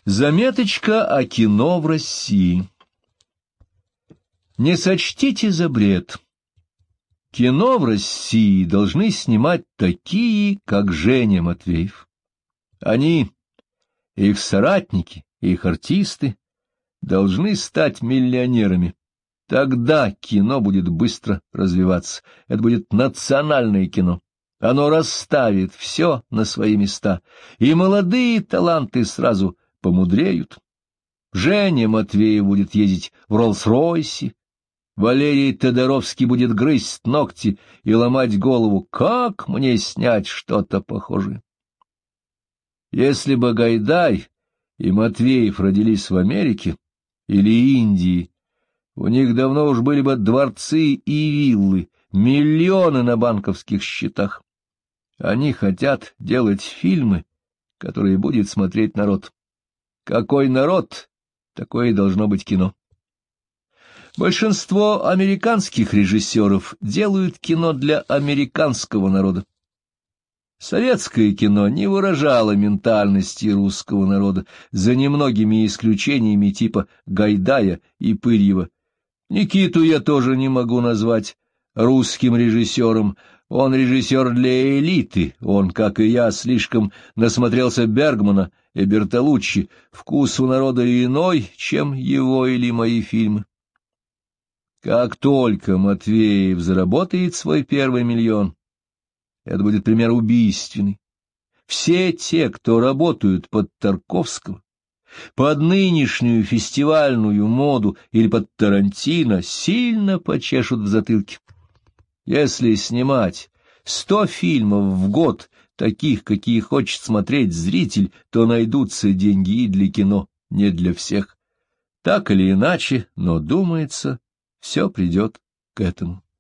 Заметочка о кино в России. Не сочтите за бред. Кино в России должны снимать такие, как Женя Матвеев. Они, их соратники, их артисты, должны стать миллионерами. Тогда кино будет быстро развиваться. Это будет национальное кино. Оно расставит все на свои места, и молодые таланты сразу помудреют. Женя Матвеев будет ездить в Роллс-Ройсе, Валерий Тодоровский будет грызть ногти и ломать голову, как мне снять что-то похожее. Если бы Гайдай и Матвеев родились в Америке или Индии, у них давно уж были бы дворцы и виллы, миллионы на банковских счетах. Они хотят делать фильмы, которые будет смотреть народ. Какой народ, такое и должно быть кино. Большинство американских режиссеров делают кино для американского народа. Советское кино не выражало ментальности русского народа, за немногими исключениями типа Гайдая и Пырьева. Никиту я тоже не могу назвать русским режиссером. Он режиссер для элиты, он, как и я, слишком насмотрелся Бергмана и Бертолуччи, вкус у народа иной, чем его или мои фильмы. Как только Матвеев заработает свой первый миллион, это будет пример убийственный. Все те, кто работают под Тарковского, под нынешнюю фестивальную моду или под Тарантино, сильно почешут в затылке. Если снимать 100 фильмов в год, таких, какие хочет смотреть зритель, то найдутся деньги и для кино, не для всех. Так или иначе, но, думается, все придет к этому.